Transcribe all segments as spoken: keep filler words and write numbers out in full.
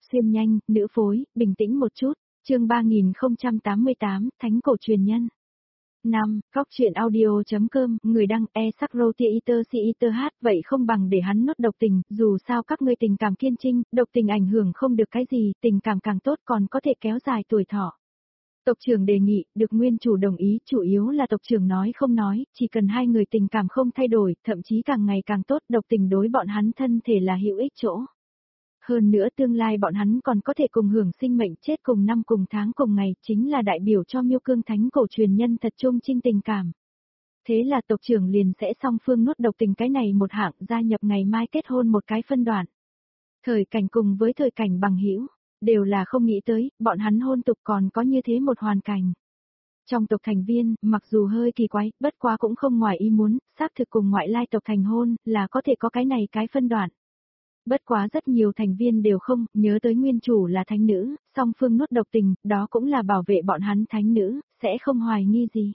xuyên nhanh, nữ phối, bình tĩnh một chút, chương ba nghìn không trăm tám mươi tám, Thánh cổ truyền nhân. năm. Góc truyện audio.com, người đăng e sắc rô tia iter si iter hát, vậy không bằng để hắn nốt độc tình, dù sao các ngươi tình cảm kiên trinh, độc tình ảnh hưởng không được cái gì, tình cảm càng tốt còn có thể kéo dài tuổi thọ. Tộc trưởng đề nghị, được nguyên chủ đồng ý, chủ yếu là tộc trưởng nói không nói, chỉ cần hai người tình cảm không thay đổi, thậm chí càng ngày càng tốt, độc tình đối bọn hắn thân thể là hữu ích chỗ. Hơn nữa tương lai bọn hắn còn có thể cùng hưởng sinh mệnh chết cùng năm cùng tháng cùng ngày, chính là đại biểu cho Miêu Cương Thánh cổ truyền nhân thật trung trinh tình cảm. Thế là tộc trưởng liền sẽ song phương nuốt độc tình cái này một hạng, gia nhập ngày mai kết hôn một cái phân đoạn. Thời cảnh cùng với thời cảnh bằng hữu đều là không nghĩ tới, bọn hắn hôn tục còn có như thế một hoàn cảnh. Trong tộc thành viên, mặc dù hơi kỳ quái, bất quá cũng không ngoài ý muốn, xác thực cùng ngoại lai tộc thành hôn, là có thể có cái này cái phân đoạn. Bất quá rất nhiều thành viên đều không, nhớ tới nguyên chủ là thánh nữ, song phương nuốt độc tình, đó cũng là bảo vệ bọn hắn thánh nữ, sẽ không hoài nghi gì.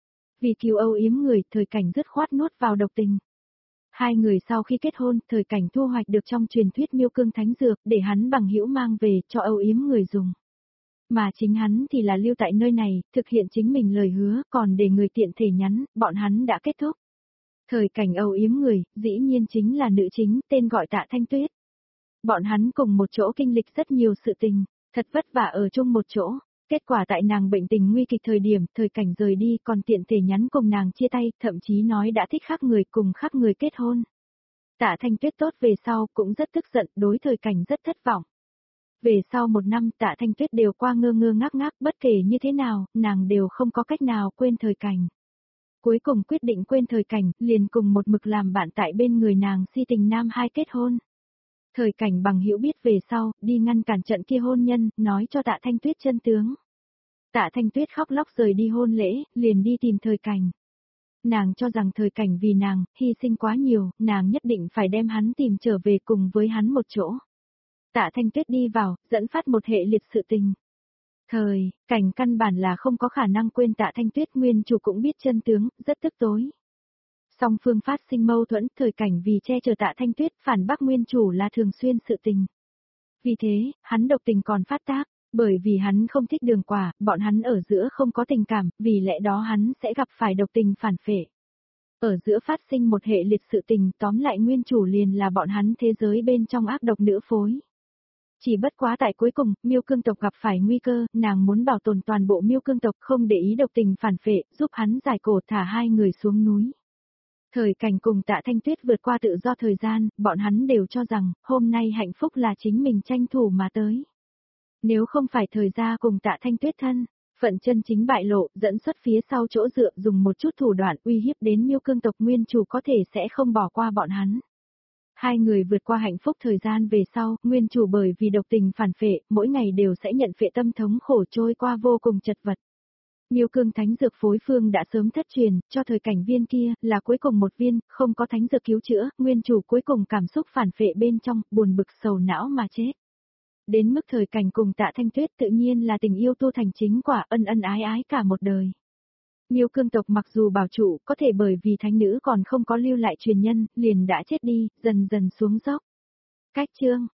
Vì cứu âu yếm người, thời cảnh dứt khoát nuốt vào độc tình. Hai người sau khi kết hôn, thời cảnh thu hoạch được trong truyền thuyết Miêu Cương Thánh Dược, để hắn bằng hữu mang về, cho âu yếm người dùng. Mà chính hắn thì là lưu tại nơi này, thực hiện chính mình lời hứa, còn để người tiện thể nhắn, bọn hắn đã kết thúc. Thời cảnh âu yếm người, dĩ nhiên chính là nữ chính, tên gọi Tạ Thanh Tuyết. Bọn hắn cùng một chỗ kinh lịch rất nhiều sự tình, thật vất vả ở chung một chỗ. Kết quả tại nàng bệnh tình nguy kịch thời điểm, thời cảnh rời đi còn tiện thể nhắn cùng nàng chia tay, thậm chí nói đã thích khác người cùng khác người kết hôn. Tạ Thanh Tuyết tốt về sau cũng rất tức giận, đối thời cảnh rất thất vọng. Về sau một năm Tạ Thanh Tuyết đều qua ngơ ngơ ngác ngác, bất kể như thế nào, nàng đều không có cách nào quên thời cảnh. Cuối cùng quyết định quên thời cảnh, liền cùng một mực làm bạn tại bên người nàng si tình nam hai kết hôn. Thời cảnh bằng hữu biết về sau, đi ngăn cản trận kia hôn nhân, nói cho Tạ Thanh Tuyết chân tướng. Tạ Thanh Tuyết khóc lóc rời đi hôn lễ, liền đi tìm thời cảnh. Nàng cho rằng thời cảnh vì nàng, hy sinh quá nhiều, nàng nhất định phải đem hắn tìm trở về cùng với hắn một chỗ. Tạ Thanh Tuyết đi vào, dẫn phát một hệ liệt sự tình. Thời cảnh căn bản là không có khả năng quên Tạ Thanh Tuyết, nguyên chủ cũng biết chân tướng, rất tức tối. Song phương phát sinh mâu thuẫn, thời cảnh vì che chở Tạ Thanh Tuyết, phản bác nguyên chủ là thường xuyên sự tình. Vì thế, hắn độc tình còn phát tác, bởi vì hắn không thích Đường Quả, bọn hắn ở giữa không có tình cảm, vì lẽ đó hắn sẽ gặp phải độc tình phản phệ. Ở giữa phát sinh một hệ liệt sự tình, tóm lại nguyên chủ liền là bọn hắn thế giới bên trong ác độc nữ phối. Chỉ bất quá tại cuối cùng, Miêu Cương tộc gặp phải nguy cơ, nàng muốn bảo tồn toàn bộ Miêu Cương tộc, không để ý độc tình phản phệ, giúp hắn giải cổ, thả hai người xuống núi. Thời cảnh cùng Tạ Thanh Tuyết vượt qua tự do thời gian, bọn hắn đều cho rằng, hôm nay hạnh phúc là chính mình tranh thủ mà tới. Nếu không phải thời gia cùng Tạ Thanh Tuyết thân, phận chân chính bại lộ, dẫn xuất phía sau chỗ dựa dùng một chút thủ đoạn uy hiếp đến Miêu Cương tộc nguyên chủ có thể sẽ không bỏ qua bọn hắn. Hai người vượt qua hạnh phúc thời gian về sau, nguyên chủ bởi vì độc tình phản phệ, mỗi ngày đều sẽ nhận phệ tâm thống khổ trôi qua vô cùng chật vật. Miêu Cương Thánh Dược phối phương đã sớm thất truyền, cho thời cảnh viên kia, là cuối cùng một viên, không có thánh dược cứu chữa, nguyên chủ cuối cùng cảm xúc phản phệ bên trong, buồn bực sầu não mà chết. Đến mức thời cảnh cùng Tạ Thanh Tuyết tự nhiên là tình yêu tu thành chính quả, ân ân ái ái cả một đời. Miêu Cương tộc mặc dù bảo trụ, có thể bởi vì thánh nữ còn không có lưu lại truyền nhân, liền đã chết đi, dần dần xuống dốc. Cách chương,